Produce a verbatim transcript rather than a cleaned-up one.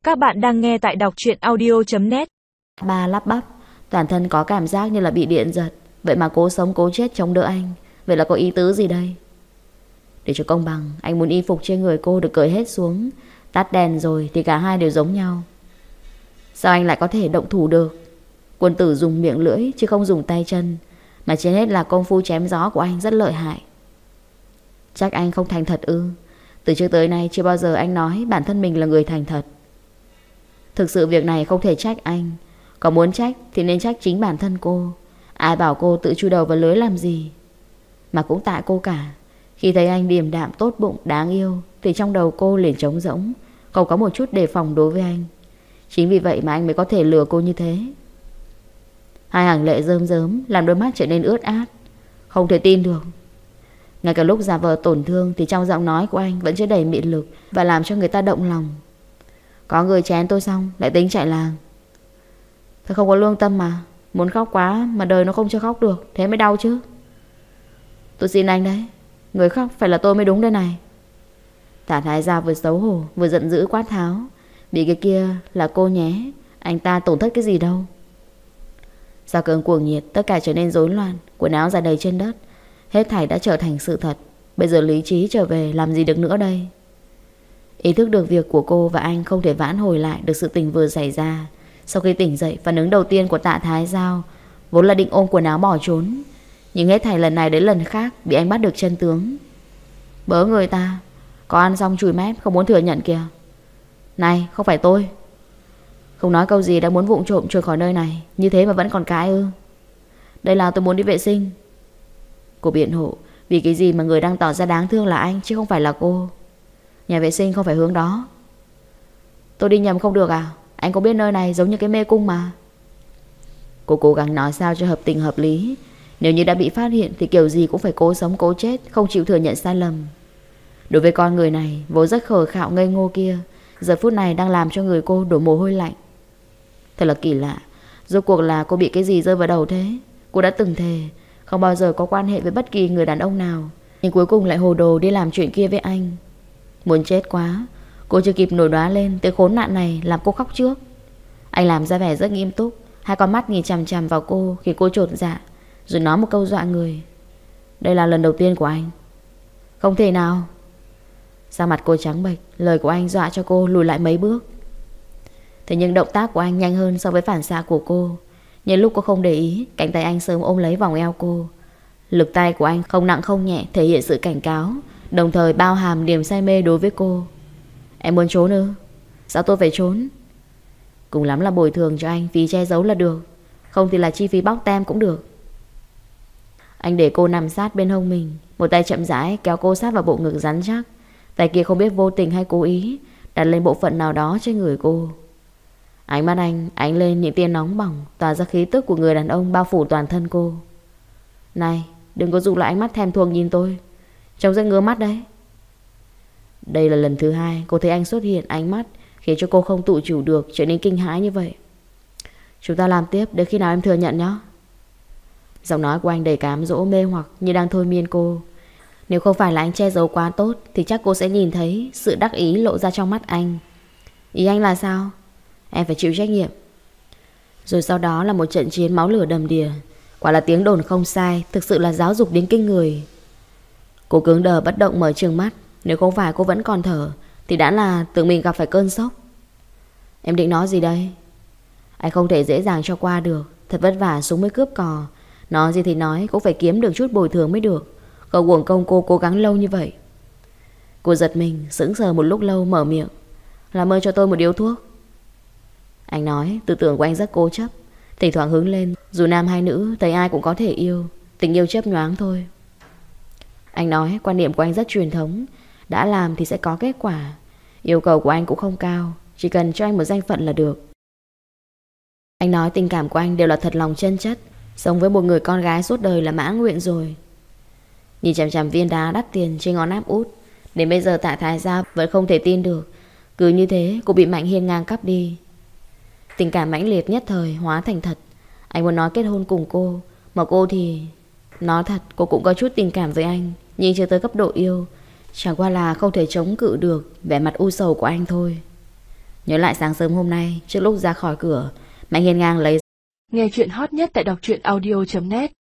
Các bạn đang nghe tại đọc truyện audio chấm net. Ba lắp bắp, toàn thân có cảm giác như là bị điện giật. Vậy mà cố sống cố chết chống đỡ anh. Vậy là có ý tứ gì đây? Để cho công bằng, anh muốn y phục trên người cô được cởi hết xuống. Tắt đèn rồi thì cả hai đều giống nhau. Sao anh lại có thể động thủ được? Quân tử dùng miệng lưỡi chứ không dùng tay chân, mà trên hết là công phu chém gió của anh rất lợi hại. Chắc anh không thành thật ư? Từ trước tới nay chưa bao giờ anh nói bản thân mình là người thành thật. Thực sự việc này không thể trách anh. Có muốn trách thì nên trách chính bản thân cô. Ai bảo cô tự chui đầu vào lưới làm gì? Mà cũng tại cô cả. Khi thấy anh điềm đạm tốt bụng đáng yêu thì trong đầu cô liền trống rỗng, không có một chút đề phòng đối với anh. Chính vì vậy mà anh mới có thể lừa cô như thế. Hai hàng lệ rơm rớm làm đôi mắt trở nên ướt át. Không thể tin được. Ngay cả lúc giả vờ tổn thương thì trong giọng nói của anh vẫn chứa đầy mị lực và làm cho người ta động lòng. Có người chén tôi xong lại tính chạy làng. Tôi không có lương tâm mà. Muốn khóc quá mà đời nó không cho khóc được, thế mới đau chứ. Tôi xin anh đấy, người khóc phải là tôi mới đúng đây này. Tạ Thái Gia vừa xấu hổ vừa giận dữ quát tháo. Bị cái kia là cô nhé, anh ta tổn thất cái gì đâu. Sau cơn cuồng nhiệt, tất cả trở nên rối loạn. Quần áo rải đầy trên đất. Hết thảy đã trở thành sự thật. Bây giờ lý trí trở về làm gì được nữa đây? Ý thức được việc của cô và anh không thể vãn hồi lại được sự tình vừa xảy ra. Sau khi tỉnh dậy, phản ứng đầu tiên của Tạ Thái Giao vốn là định ôm quần áo bỏ trốn. Nhưng hết thảy lần này đến lần khác bị anh bắt được chân tướng. Bớ người ta, có ăn xong chùi mép không muốn thừa nhận kìa. Này, không phải tôi. Không nói câu gì đã muốn vụng trộm trôi khỏi nơi này. Như thế mà vẫn còn cãi ư? Đây là tôi muốn đi vệ sinh. Cô biện hộ. Vì cái gì mà người đang tỏ ra đáng thương là anh chứ không phải là cô. Nhà vệ sinh không phải hướng đó. Tôi đi nhầm không được à? Anh có biết nơi này giống như cái mê cung mà. Cô cố gắng nói sao cho hợp tình hợp lý. Nếu như đã bị phát hiện thì kiểu gì cũng phải cố sống cố chết, không chịu thừa nhận sai lầm. Đối với con người này vốn rất khờ khạo ngây ngô kia, giờ phút này đang làm cho người cô đổ mồ hôi lạnh. Thật là kỳ lạ. Rốt cuộc là cô bị cái gì rơi vào đầu thế? Cô đã từng thề không bao giờ có quan hệ với bất kỳ người đàn ông nào, nhưng cuối cùng lại hồ đồ đi làm chuyện kia với anh. Muốn chết quá. Cô chưa kịp nổi đoá lên tới khốn nạn này làm cô khóc trước. Anh làm ra vẻ rất nghiêm túc, hai con mắt nhìn chằm chằm vào cô khiến cô chột dạ, rồi nói một câu dọa người. Đây là lần đầu tiên của anh. Không thể nào. Da mặt cô trắng bệch, lời của anh dọa cho cô lùi lại mấy bước. Thế nhưng động tác của anh nhanh hơn so với phản xạ của cô. Nhưng lúc cô không để ý, cánh tay anh sớm ôm lấy vòng eo cô. Lực tay của anh không nặng không nhẹ, thể hiện sự cảnh cáo, đồng thời bao hàm niềm say mê đối với cô. Em muốn trốn ư? Sao tôi phải trốn? Cùng lắm là bồi thường cho anh phí che giấu là được. Không thì là chi phí bóc tem cũng được. Anh để cô nằm sát bên hông mình, một tay chậm rãi kéo cô sát vào bộ ngực rắn chắc. Tay kia không biết vô tình hay cố ý đặt lên bộ phận nào đó trên người cô. Ánh mắt anh ánh lên những tia nóng bỏng, tỏa ra khí tức của người đàn ông bao phủ toàn thân cô. Này, đừng có dụ lại ánh mắt thèm thuồng nhìn tôi, trông rất ngứa mắt đấy. Đây là lần thứ hai cô thấy anh xuất hiện ánh mắt khiến cho cô không tự chủ được trở nên kinh hãi như vậy. Chúng ta làm tiếp đến khi nào em thừa nhận nhé. Giọng nói của anh đầy cám dỗ mê hoặc như đang thôi miên cô. Nếu không phải là anh che giấu quá tốt thì chắc cô sẽ nhìn thấy sự đắc ý lộ ra trong mắt anh. Ý anh là sao? Em phải chịu trách nhiệm. Rồi sau đó là một trận chiến máu lửa đầm đìa. Quả là tiếng đồn không sai, thực sự là giáo dục đến kinh người. Cô cứng đờ bất động mở trừng mắt. Nếu không phải cô vẫn còn thở thì đã là tưởng mình gặp phải cơn sốc. Em định nói gì đây? Anh không thể dễ dàng cho qua được. Thật vất vả xuống mới cướp cò. Nói gì thì nói cũng phải kiếm được chút bồi thường mới được. Cậu uổng công cô cố gắng lâu như vậy. Cô giật mình, sững sờ một lúc lâu mở miệng. Làm ơn cho tôi một điếu thuốc. Anh nói tư tưởng của anh rất cố chấp, thỉnh thoảng hứng lên. Dù nam hay nữ thấy ai cũng có thể yêu. Tình yêu chớp nhoáng thôi. Anh nói quan niệm của anh rất truyền thống. Đã làm thì sẽ có kết quả. Yêu cầu của anh cũng không cao, chỉ cần cho anh một danh phận là được. Anh nói tình cảm của anh đều là thật lòng chân chất. Sống với một người con gái suốt đời là mãn nguyện rồi. Nhìn chằm chằm viên đá đắt tiền trên ngón áp út, đến bây giờ Tạ Thái Gia vẫn không thể tin được. Cứ như thế cô bị Mạnh Hiên ngang cắp đi. Tình cảm mãnh liệt nhất thời hóa thành thật. Anh muốn nói kết hôn cùng cô, mà cô thì... Nói thật cô cũng có chút tình cảm với anh, nhưng chưa tới cấp độ yêu. Chẳng qua là không thể chống cự được vẻ mặt u sầu của anh thôi. Nhớ lại sáng sớm hôm nay, trước lúc ra khỏi cửa, Mạnh hiên ngang lấy. Nghe chuyện hot nhất tại đọc truyện audio chấm net.